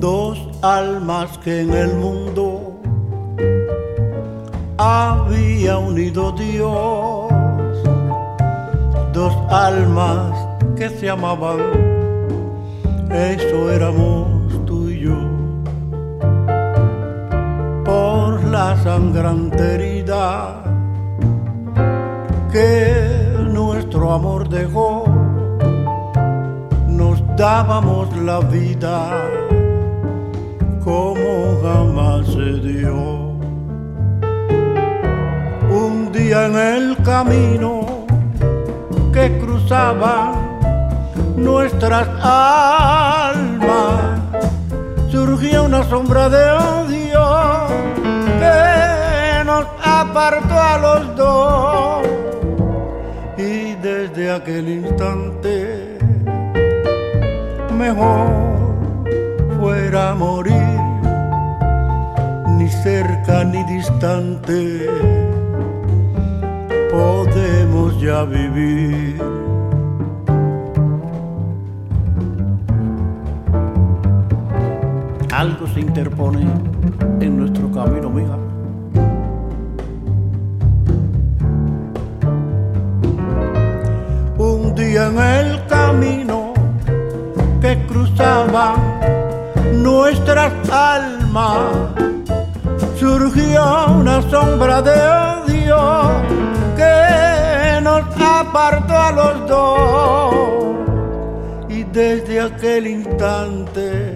Dos almas que en el mundo había unido Dios, dos almas que se amaban, eso éramos tú y yo. Por la sangrante herida que nuestro amor dejó, nos dábamos la vida como jamás se dio. Un día en el camino que cruzaban nuestras almas, surgió una sombra de odio que nos apartó a los dos. Y desde aquel instante mejor fuera morir, ni cerca ni distante podemos ya vivir. Algo se interpone en nuestro camino, mija. Un día en el camino que cruzaban nuestras almas, surgió una sombra de odio que nos apartó a los dos. Y desde aquel instante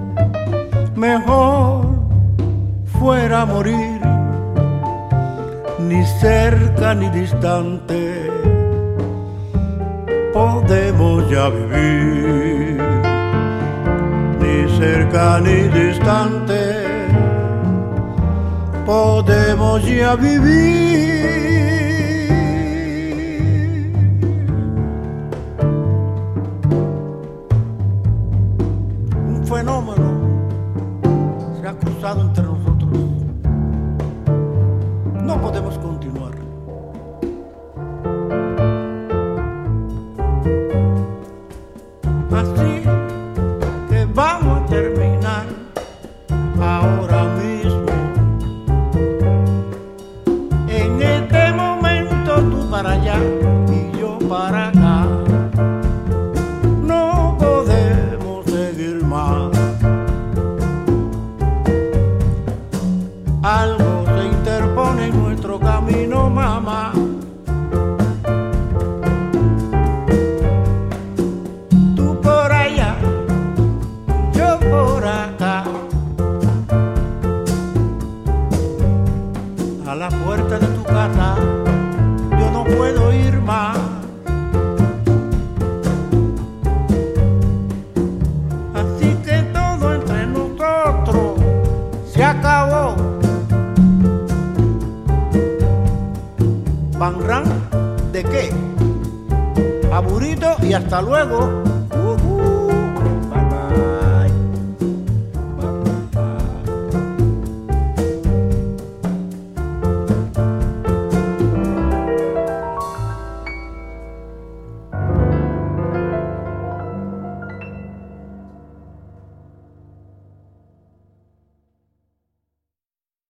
mejor fuera morir, ni cerca ni distante podemos ya vivir. Ni cerca ni distante podemos ya vivir. Un fenómeno se ha cruzado entre nosotros. No podemos continuar. Así que vamos a terminar ahora mismo. En este momento tú para allá y yo para acá. No podemos seguir más. Algo se interpone en nuestro camino, mamá. Tú por allá, yo por acá. A la puerta de tu casa yo no puedo ir más. Así que todo entre nosotros se acabó. Banrán, ¿de qué? Aburrito y hasta luego.